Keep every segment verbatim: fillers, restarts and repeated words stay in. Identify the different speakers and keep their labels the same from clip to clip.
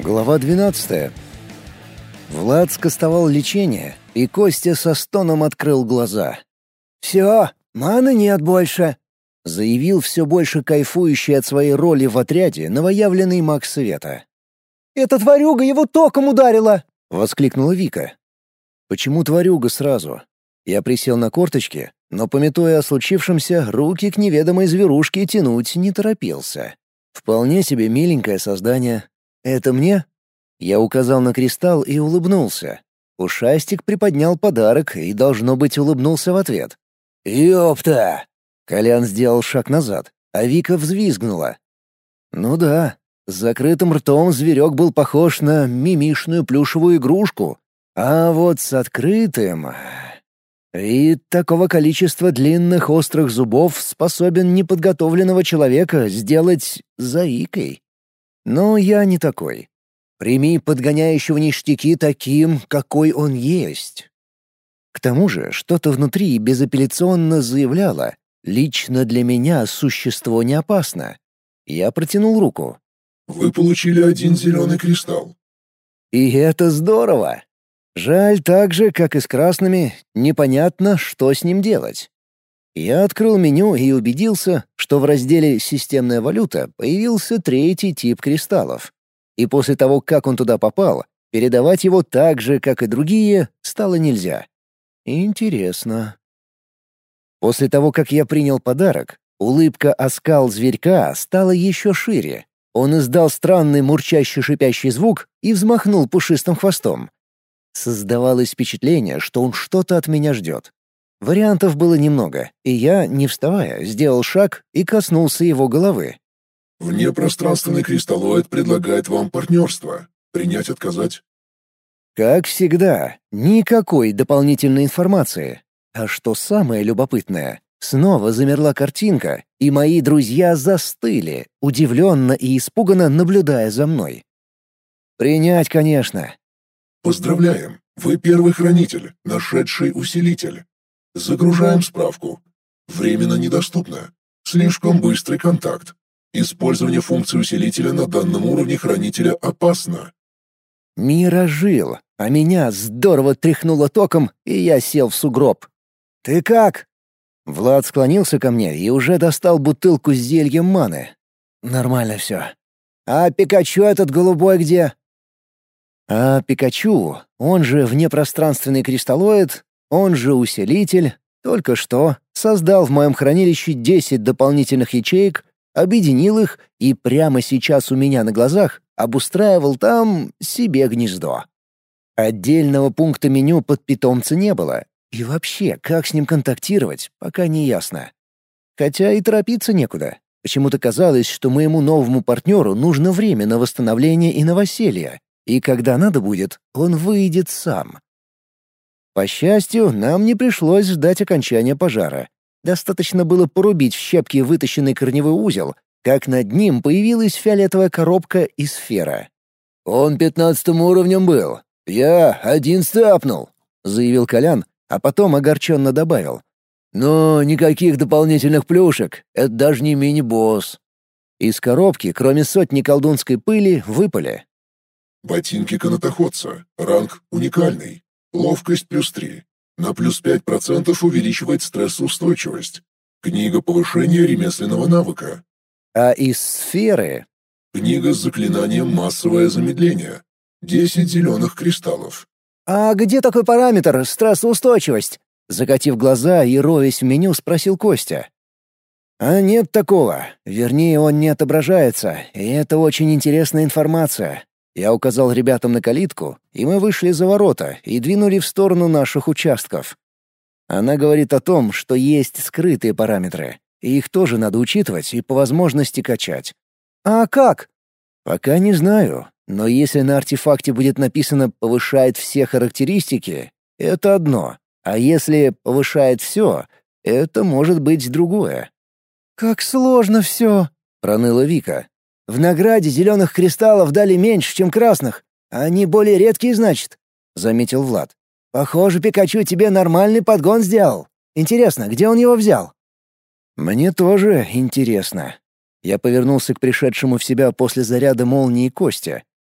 Speaker 1: Глава двенадцатая. Влад скостовал лечение, и Костя со стоном открыл глаза. «Все, маны нет больше», — заявил все больше кайфующий от своей роли в отряде новоявленный маг света.
Speaker 2: «Эта тварюга его током ударила!»
Speaker 1: — воскликнула Вика. «Почему тварюга сразу?» Я присел на корточки, но, памятуя о случившемся, руки к неведомой зверушке тянуть не торопился. Вполне себе миленькое создание. «Это мне?» Я указал на кристалл и улыбнулся. Ушастик приподнял подарок и, должно быть, улыбнулся в ответ. «Ёпта!» Колян сделал шаг назад, а Вика взвизгнула. «Ну да, с закрытым ртом зверек был похож на мимишную плюшевую игрушку, а вот с открытым... Вид такого количества длинных острых зубов способен неподготовленного человека сделать заикой. Но я не такой. Прими подгоняющего ништяки таким, какой он есть». К тому же что-то внутри безапелляционно заявляло: «Лично для меня существо не опасно». Я протянул руку.
Speaker 3: «Вы получили один зеленый кристалл».
Speaker 1: И это здорово. Жаль, так же, как и с красными, непонятно, что с ним делать. Я открыл меню и убедился, что в разделе «Системная валюта» появился третий тип кристаллов. И после того, как он туда попал, передавать его так же, как и другие, стало нельзя. Интересно. После того, как я принял подарок, улыбка-оскал зверька стала еще шире. Он издал странный мурчащий-шипящий звук и взмахнул пушистым хвостом. Создавалось впечатление, что он что-то от меня ждет. Вариантов было немного, и я, не вставая, сделал шаг и коснулся его головы.
Speaker 3: «Внепространственный кристаллоид предлагает вам партнерство. Принять, отказать?»
Speaker 1: Как всегда, никакой дополнительной информации. А что самое любопытное, снова замерла картинка, и мои друзья застыли, удивленно и испуганно наблюдая за мной. «Принять, конечно».
Speaker 3: «Поздравляем! Вы первый хранитель, нашедший усилитель. Загружаем справку. Временно недоступно. Слишком быстрый контакт. Использование функции усилителя на данном уровне хранителя опасно».
Speaker 1: Мир ожил, а меня здорово тряхнуло током, и я сел в сугроб. «Ты как?» Влад склонился ко мне и уже достал бутылку с зельем маны. «Нормально все». «А Пикачу этот голубой где?» А Пикачу, он же внепространственный кристаллоид, он же усилитель, только что создал в моем хранилище десять дополнительных ячеек, объединил их и прямо сейчас у меня на глазах обустраивал там себе гнездо. Отдельного пункта меню под питомца не было, и вообще, как с ним контактировать, пока не ясно. Хотя и торопиться некуда. Почему-то казалось, что моему новому партнеру нужно время на восстановление и новоселье, и когда надо будет, он выйдет сам. По счастью, нам не пришлось ждать окончания пожара. Достаточно было порубить в щепки вытащенный корневой узел, как над ним появилась фиолетовая коробка и сфера. «Он пятнадцатым уровнем был. Я одиннадцатый апнул», — заявил Колян, а потом огорченно добавил. «Но никаких дополнительных плюшек, это даже не мини-босс». Из коробки, кроме сотни колдунской пыли, выпали.
Speaker 3: «Ботинки канатоходца. Ранг уникальный. Ловкость плюс три. На плюс пять процентов увеличивает стрессоустойчивость. Книга повышения ремесленного навыка».
Speaker 1: А из сферы...
Speaker 3: Книга с заклинанием «Массовое замедление». десять зеленых кристаллов.
Speaker 1: «А где такой параметр стрессоустойчивость?» Закатив глаза и роясь в меню, спросил Костя. «А нет такого. Вернее, он не отображается, и это очень интересная информация». Я указал ребятам на калитку, и мы вышли за ворота и двинули в сторону наших участков. Она говорит о том, что есть скрытые параметры, и их тоже надо учитывать и по возможности качать. «А как?» «Пока не знаю, но если на артефакте будет написано «повышает все характеристики», это одно, а если «повышает все», это может быть другое».
Speaker 2: «Как сложно все!» —
Speaker 1: проныла Вика. «В награде зеленых кристаллов дали меньше, чем красных. Они более редкие, значит», — заметил Влад. «Похоже, Пикачу тебе нормальный подгон сделал. Интересно, где он его взял?» «Мне тоже интересно». Я повернулся к пришедшему в себя после заряда молнии Косте.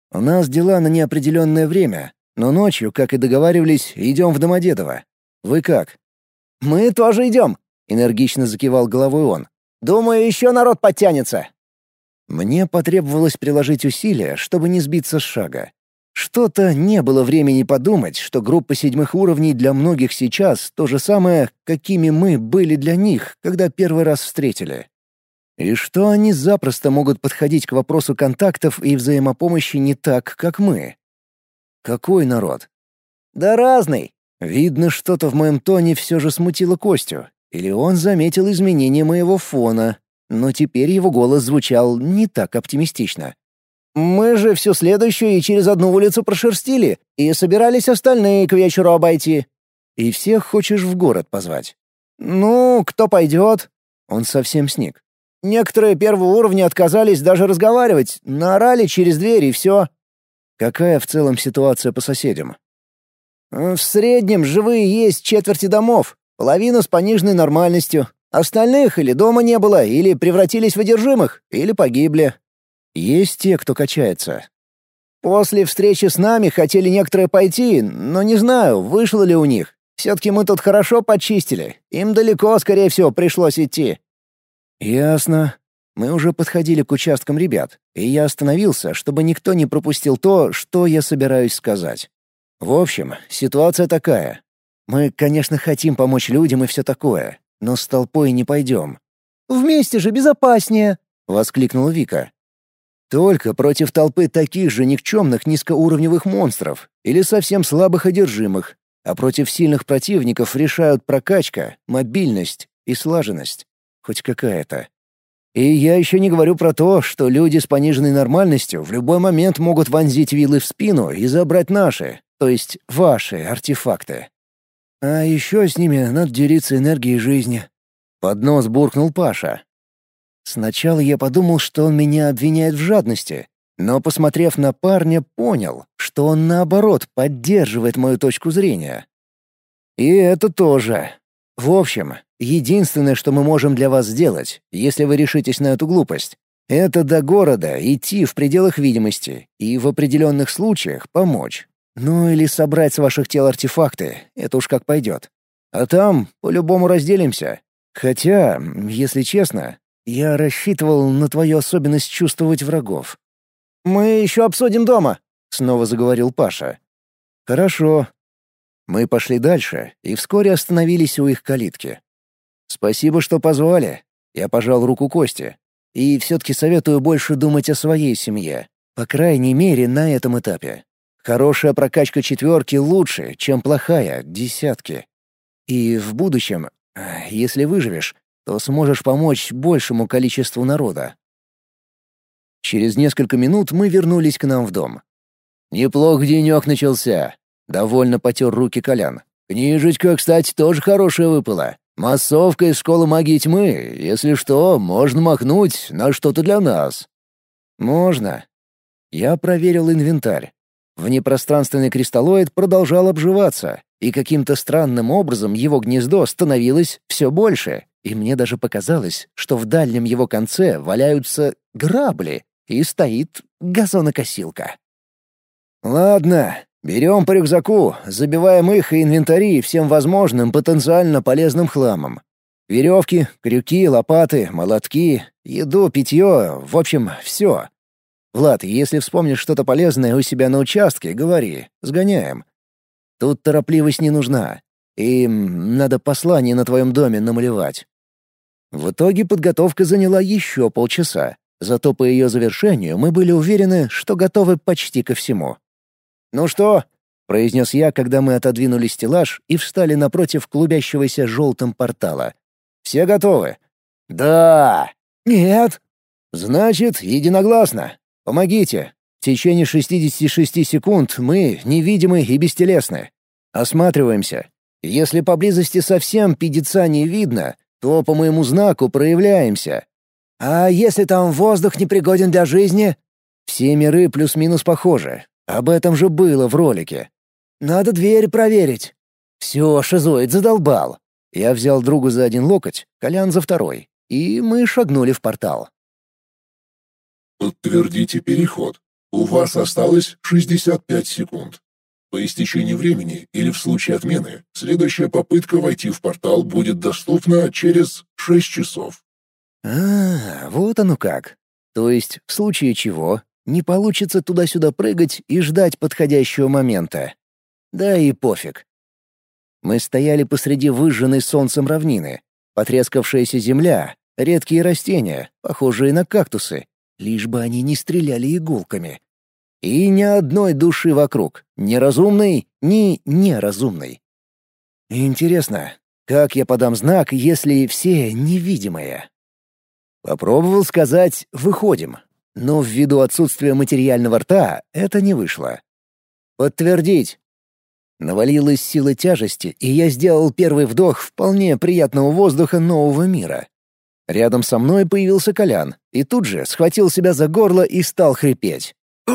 Speaker 1: У нас дела на неопределенное время, но ночью, как и договаривались, идем в Домодедово. Вы как?»
Speaker 2: «Мы тоже идем», —
Speaker 1: энергично закивал головой он.
Speaker 2: «Думаю, еще народ подтянется».
Speaker 1: Мне потребовалось приложить усилия, чтобы не сбиться с шага. Что-то не было времени подумать, что группа седьмых уровней для многих сейчас то же самое, какими мы были для них, когда первый раз встретили. И что они запросто могут подходить к вопросу контактов и взаимопомощи не так, как мы. Какой народ?
Speaker 2: Да разный.
Speaker 1: Видно, что-то в моем тоне все же смутило Костю. Или он заметил изменение моего фона, но теперь его голос звучал не так оптимистично.
Speaker 2: «Мы же всю следующую и через одну улицу прошерстили, и собирались остальные к вечеру обойти».
Speaker 1: «И всех хочешь в город позвать?»
Speaker 2: «Ну, кто пойдет?»
Speaker 1: Он совсем сник.
Speaker 2: «Некоторые первого уровня отказались даже разговаривать, наорали через дверь и все».
Speaker 1: «Какая в целом ситуация по соседям?»
Speaker 2: «В среднем живые есть четверти домов, половина с пониженной нормальностью. Остальных или дома не было, или превратились в одержимых, или погибли».
Speaker 1: «Есть те, кто качается?»
Speaker 2: «После встречи с нами хотели некоторые пойти, но не знаю, вышло ли у них. Все-таки мы тут хорошо почистили. Им далеко, скорее всего, пришлось идти».
Speaker 1: «Ясно. Мы уже подходили к участкам ребят, и я остановился, чтобы никто не пропустил то, что я собираюсь сказать. В общем, ситуация такая. Мы, конечно, хотим помочь людям и все такое, но с толпой не пойдем».
Speaker 2: «Вместе же безопаснее»,
Speaker 1: — воскликнула Вика. «Только против толпы таких же никчемных низкоуровневых монстров или совсем слабых одержимых, а против сильных противников решают прокачка, мобильность и слаженность. Хоть какая-то. И я еще не говорю про то, что люди с пониженной нормальностью в любой момент могут вонзить вилы в спину и забрать наши, то есть ваши артефакты. А еще с ними надо делиться энергией жизни». Под нос буркнул Паша. Сначала я подумал, что он меня обвиняет в жадности, но, посмотрев на парня, понял, что он, наоборот, поддерживает мою точку зрения. И это тоже. В общем, единственное, что мы можем для вас сделать, если вы решитесь на эту глупость, это до города идти в пределах видимости и в определенных случаях помочь. Ну или собрать с ваших тел артефакты, это уж как пойдет. А там по-любому разделимся. Хотя, если честно, я рассчитывал на твою особенность чувствовать врагов.
Speaker 2: «Мы еще обсудим дома», —
Speaker 1: снова заговорил Паша. «Хорошо». Мы пошли дальше и вскоре остановились у их калитки. «Спасибо, что позвали». Я пожал руку Кости. И все-таки советую больше думать о своей семье. По крайней мере, на этом этапе. Хорошая прокачка четверки лучше, чем плохая десятки. И в будущем, если выживешь, то сможешь помочь большему количеству народа. Через несколько минут мы вернулись к нам в дом. «Неплох денек начался», — довольно потер руки Колян. «Книжечка, кстати, тоже хорошая выпала. Массовка из школы магии тьмы. Если что, можно махнуть на что-то для нас». «Можно». Я проверил инвентарь. Внепространственный кристаллоид продолжал обживаться, и каким-то странным образом его гнездо становилось все больше. И мне даже показалось, что в дальнем его конце валяются грабли и стоит газонокосилка. «Ладно, берем по рюкзаку, забиваем их и инвентари всем возможным потенциально полезным хламом. Веревки, крюки, лопаты, молотки, еду, питье, в общем, все. Влад, если вспомнишь что-то полезное у себя на участке, говори, сгоняем. Тут торопливость не нужна. И надо послание на твоем доме намалевать». В итоге подготовка заняла еще полчаса, зато по ее завершению мы были уверены, что готовы почти ко всему. «Ну что?» — произнес я, когда мы отодвинули стеллаж и встали напротив клубящегося желтым портала. «Все готовы?» «Да!» «Нет!» «Значит, единогласно. Помогите. В течение шестидесяти шести секунд мы невидимы и бестелесны. Осматриваемся. Если поблизости совсем пидеца не видно, то по моему знаку проявляемся. А если там воздух непригоден для жизни? Все миры плюс-минус похожи. Об этом же было в ролике. Надо дверь проверить. Все, шизоид задолбал. Я взял другу за один локоть, Колян за второй, и мы шагнули в портал.
Speaker 3: Подтвердите переход. У вас осталось шестьдесят пять секунд. По истечении времени или в случае отмены, следующая попытка войти в портал будет доступна через шесть часов.
Speaker 1: А, вот оно как. То есть, в случае чего, не получится туда-сюда прыгать и ждать подходящего момента. Да и пофиг. Мы стояли посреди выжженной солнцем равнины. Потрескавшаяся земля, редкие растения, похожие на кактусы, лишь бы они не стреляли иголками. И ни одной души вокруг, ни разумной, ни неразумной. Интересно, как я подам знак, если все невидимые? Попробовал сказать «выходим», но ввиду отсутствия материального рта это не вышло. «Подтвердить». Навалилась сила тяжести, и я сделал первый вдох вполне приятного воздуха нового мира. Рядом со мной появился Колян, и тут же схватил себя за горло и стал хрипеть.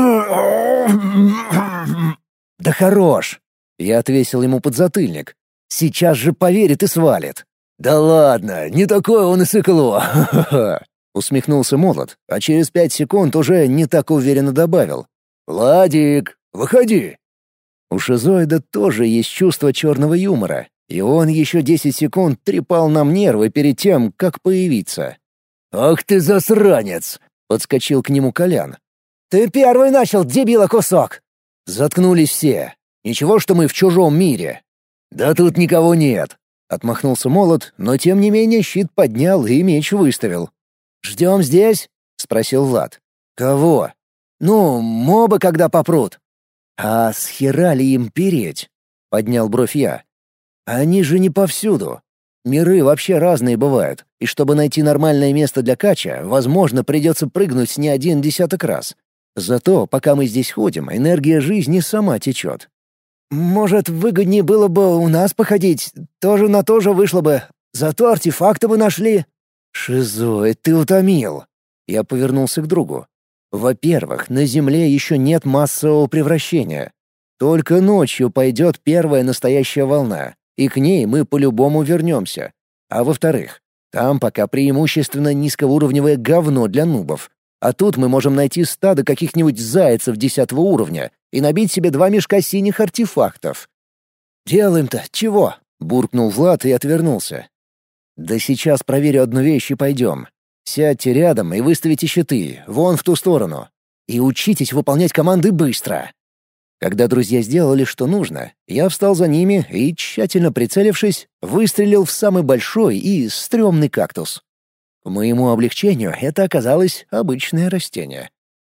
Speaker 1: «Да хорош!» — я отвесил ему подзатыльник. «Сейчас же поверит и свалит». «Да ладно, не такое он и сыкло!» — усмехнулся Молот, а через пять секунд уже не так уверенно добавил. «Владик, выходи!» У шизоида тоже есть чувство черного юмора, и он еще десять секунд трепал нам нервы перед тем, как появиться. «Ах ты засранец!» — подскочил к нему Колян. «Ты первый начал, дебила кусок!» Заткнулись все. «Ничего, что мы в чужом мире». «Да тут никого нет», — отмахнулся Молот, но тем не менее щит поднял и меч выставил. «Ждем здесь?» — спросил Влад. «Кого?» «Ну, мобы, когда попрут». «А с хера ли им переть?» — поднял бровь я. «Они же не повсюду. Миры вообще разные бывают, и чтобы найти нормальное место для кача, возможно, придется прыгнуть не один десяток раз. Зато, пока мы здесь ходим, энергия жизни сама течет. Может, выгоднее было бы у нас походить, тоже на то же вышло бы. Зато артефакты бы нашли». «Шизой, ты утомил». Я повернулся к другу. «Во-первых, на Земле еще нет массового превращения. Только ночью пойдет первая настоящая волна, и к ней мы по-любому вернемся. А во-вторых, там пока преимущественно низкоуровневое говно для нубов. А тут мы можем найти стадо каких-нибудь зайцев десятого уровня и набить себе два мешка синих артефактов». «Делаем-то чего?» — буркнул Влад и отвернулся. «Да сейчас проверю одну вещь и пойдем. Сядьте рядом и выставите щиты, вон в ту сторону. И учитесь выполнять команды быстро». Когда друзья сделали, что нужно, я встал за ними и, тщательно прицелившись, выстрелил в самый большой и стрёмный кактус. К моему облегчению это оказалось обычное растение.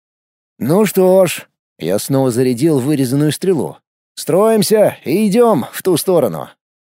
Speaker 1: «Ну что ж», — я снова зарядил вырезанную стрелу. «Строимся и идем в ту сторону».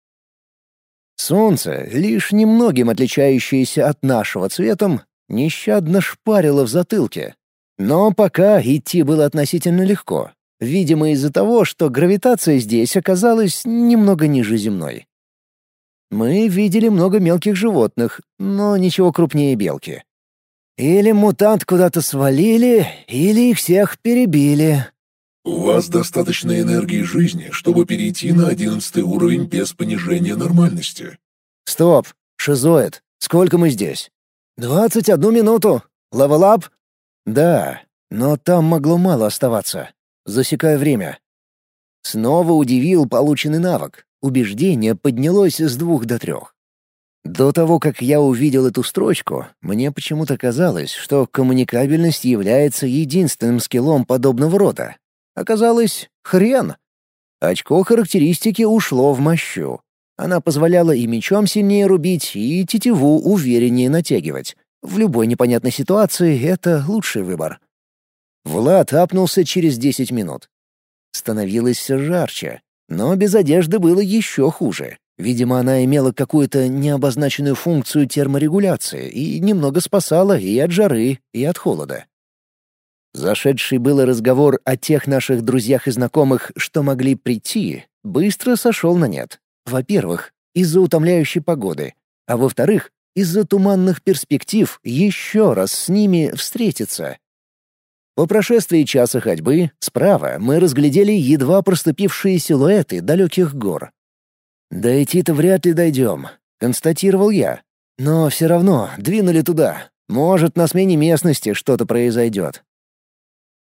Speaker 1: Солнце, лишь немногим отличающееся от нашего цветом, нещадно шпарило в затылке. Но пока идти было относительно легко, видимо из-за того, что гравитация здесь оказалась немного ниже земной. Мы видели много мелких животных, но ничего крупнее белки. Или мутант куда-то свалили, или их всех перебили.
Speaker 3: У вас достаточно энергии жизни, чтобы перейти на одиннадцатый уровень без понижения нормальности.
Speaker 1: Стоп, шизоид, сколько мы здесь? «Двадцать одну минуту. Левел-ап?» «Да, но там могло мало оставаться. Засекаю время». Снова удивил полученный навык. Убеждение поднялось с двух до трех. До того, как я увидел эту строчку, мне почему-то казалось, что коммуникабельность является единственным скиллом подобного рода. Оказалось, хрен. Очко характеристики ушло в мощу. Она позволяла и мечом сильнее рубить, и тетиву увереннее натягивать. В любой непонятной ситуации это лучший выбор. Влад апнулся через десять минут. Становилось все жарче, но без одежды было еще хуже. Видимо, она имела какую-то необозначенную функцию терморегуляции и немного спасала и от жары, и от холода. Зашедший был разговор о тех наших друзьях и знакомых, что могли прийти, быстро сошел на нет. Во-первых, из-за утомляющей погоды, а во-вторых, из-за туманных перспектив еще раз с ними встретиться. По прошествии часа ходьбы справа мы разглядели едва проступившие силуэты далеких гор. «Дойти-то вряд ли дойдем», — констатировал я. «Но все равно двинули туда. Может, на смене местности что-то произойдет».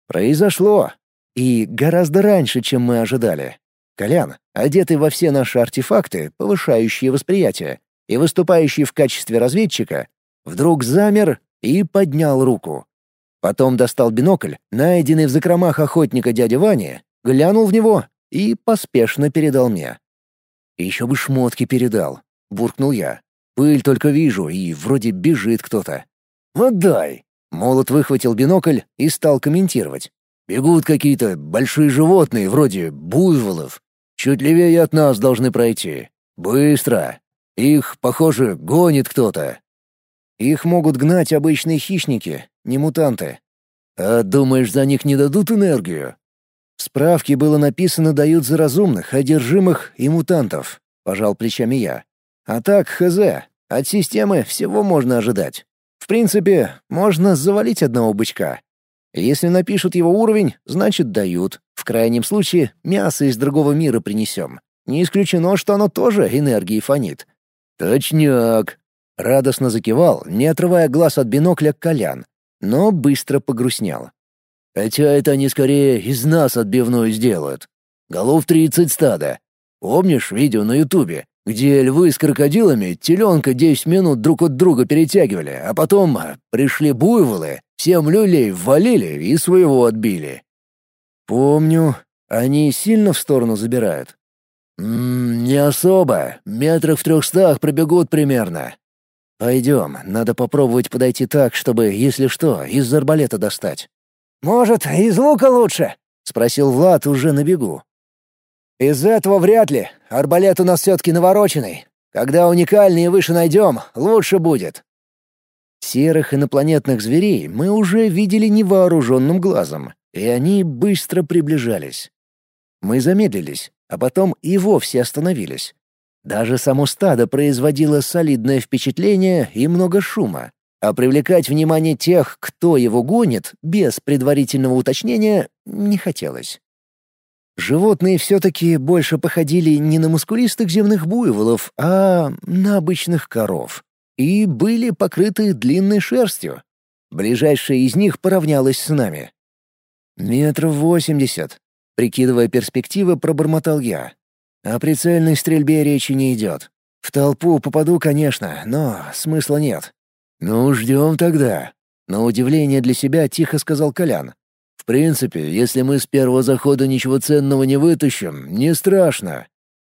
Speaker 1: Произошло. И гораздо раньше, чем мы ожидали. Колян, одетый во все наши артефакты, повышающие восприятие, и выступающий в качестве разведчика, вдруг замер и поднял руку. Потом достал бинокль, найденный в закромах охотника дяди Вани, глянул в него и поспешно передал мне. «Еще бы шмотки передал», — буркнул я. «Пыль только вижу, и вроде бежит кто-то». «Отдай!» — Молот выхватил бинокль и стал комментировать. «Бегут какие-то большие животные, вроде буйволов. Чуть левее от нас должны пройти. Быстро. Их, похоже, гонит кто-то». «Их могут гнать обычные хищники, не мутанты». «А думаешь, за них не дадут энергию?» «В справке было написано, дают за разумных, одержимых и мутантов», — пожал плечами я. «А так, хз, от системы всего можно ожидать. В принципе, можно завалить одного бычка. Если напишут его уровень, значит дают. В крайнем случае, мясо из другого мира принесем. Не исключено, что оно тоже энергией фонит». «Точняк!» — радостно закивал, не отрывая глаз от бинокля Колян, но быстро погрустнел. «Хотя это они скорее из нас отбивную сделают. Голов тридцать стада. Помнишь видео на Ютубе, где львы с крокодилами теленка десять минут друг от друга перетягивали, а потом пришли буйволы, всем люлей ввалили и своего отбили?» «Помню. Они сильно в сторону забирают?» «М-м, не особо. Метрах в трехстах пробегут примерно». «Пойдем, надо попробовать подойти так, чтобы, если что, из арбалета достать».
Speaker 2: «Может, из лука лучше?» —
Speaker 1: спросил Влад уже на бегу.
Speaker 2: «Из этого вряд ли. Арбалет у нас все-таки навороченный. Когда уникальный и выше найдем, лучше будет».
Speaker 1: Серых инопланетных зверей мы уже видели невооруженным глазом, и они быстро приближались. Мы замедлились, а потом и вовсе остановились. Даже само стадо производило солидное впечатление и много шума, а привлекать внимание тех, кто его гонит, без предварительного уточнения, не хотелось. Животные все-таки больше походили не на мускулистых земных буйволов, а на обычных коров. И были покрыты длинной шерстью. Ближайшая из них поравнялась с нами. «Метров восемьдесят», — прикидывая перспективы, пробормотал я. «О прицельной стрельбе речи не идет. В толпу попаду, конечно, но смысла нет». «Ну, ждем тогда», — на удивление для себя тихо сказал Колян. «В принципе, если мы с первого захода ничего ценного не вытащим, не страшно».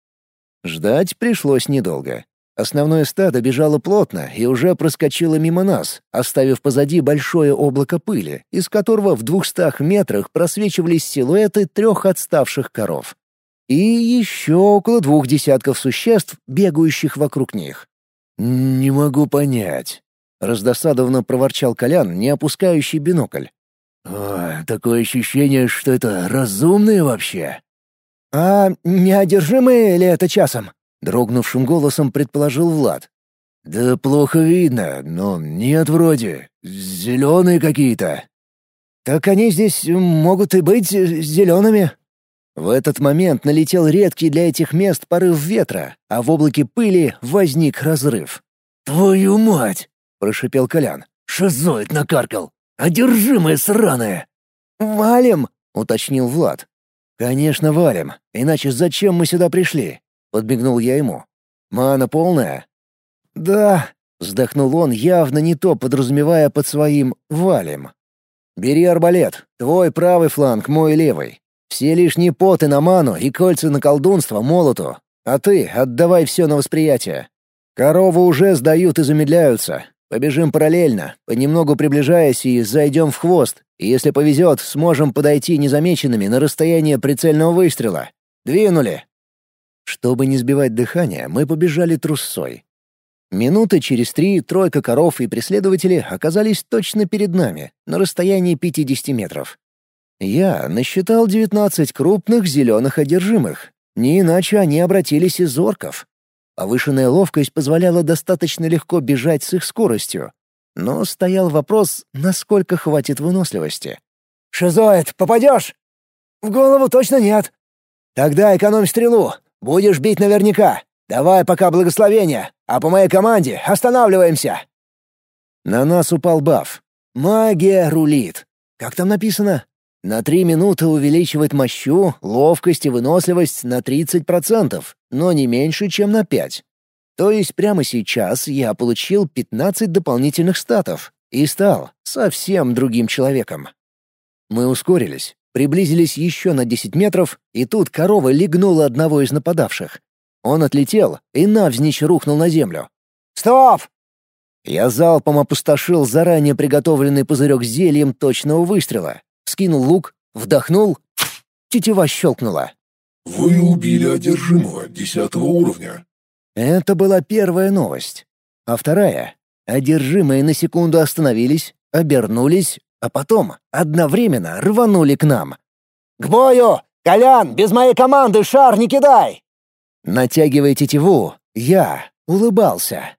Speaker 1: Ждать пришлось недолго. Основное стадо бежало плотно и уже проскочило мимо нас, оставив позади большое облако пыли, из которого в двухстах метрах просвечивались силуэты трех отставших коров. И еще около двух десятков существ, бегающих вокруг них. «Не могу понять», — раздосадованно проворчал Колян, не опускающий бинокль. «О, такое ощущение, что это разумные вообще».
Speaker 2: «А неодержимые ли это часом?»
Speaker 1: — дрогнувшим голосом предположил Влад. «Да плохо видно, но нет вроде. Зеленые какие-то».
Speaker 2: «Так они здесь могут и быть зелеными».
Speaker 1: В этот момент налетел редкий для этих мест порыв ветра, а в облаке пыли возник разрыв. «Твою мать!» — прошипел Колян. «Шизоид накаркал! Одержимые сраные!»
Speaker 2: «Валим!»
Speaker 1: — уточнил Влад. «Конечно, валим. Иначе зачем мы сюда пришли?» — подмигнул я ему. «Мана полная?»
Speaker 2: «Да»,
Speaker 1: — вздохнул он, явно не то подразумевая под своим «валим». «Бери арбалет. Твой правый фланг, мой левый. Все лишние поты на ману и кольца на колдунство молоту. А ты отдавай все на восприятие. Коровы уже сдают и замедляются. Побежим параллельно, понемногу приближаясь и зайдем в хвост. И если повезет, сможем подойти незамеченными на расстояние прицельного выстрела. Двинули!» Чтобы не сбивать дыхание, мы побежали трусцой. Минуты через три тройка коров и преследователи оказались точно перед нами, на расстоянии пятидесяти метров. Я насчитал девятнадцать крупных зеленых одержимых. Не иначе они обратились из орков. Повышенная ловкость позволяла достаточно легко бежать с их скоростью. Но стоял вопрос, насколько хватит выносливости.
Speaker 2: «Шизоид, попадешь?» «В голову точно нет». «Тогда экономь стрелу. Будешь бить наверняка. Давай пока благословение, а по моей команде останавливаемся».
Speaker 1: На нас упал баф. Магия рулит. Как там написано? На три минуты увеличивает мощу, ловкость и выносливость на тридцать процентов, но не меньше, чем на пять. То есть прямо сейчас я получил пятнадцать дополнительных статов и стал совсем другим человеком. Мы ускорились, приблизились еще на десять метров, и тут корова легнула одного из нападавших. Он отлетел и навзничь рухнул на землю.
Speaker 2: «Стоп!»
Speaker 1: Я залпом опустошил заранее приготовленный пузырек с зельем точного выстрела. Скинул лук, вдохнул, тетива щелкнула.
Speaker 3: Вы убили одержимого десятого уровня.
Speaker 1: Это была первая новость. А вторая — одержимые на секунду остановились, обернулись, а потом одновременно рванули к нам.
Speaker 2: «К бою! Колян, без моей команды шар не кидай!»
Speaker 1: Натягивая тетиву, я улыбался.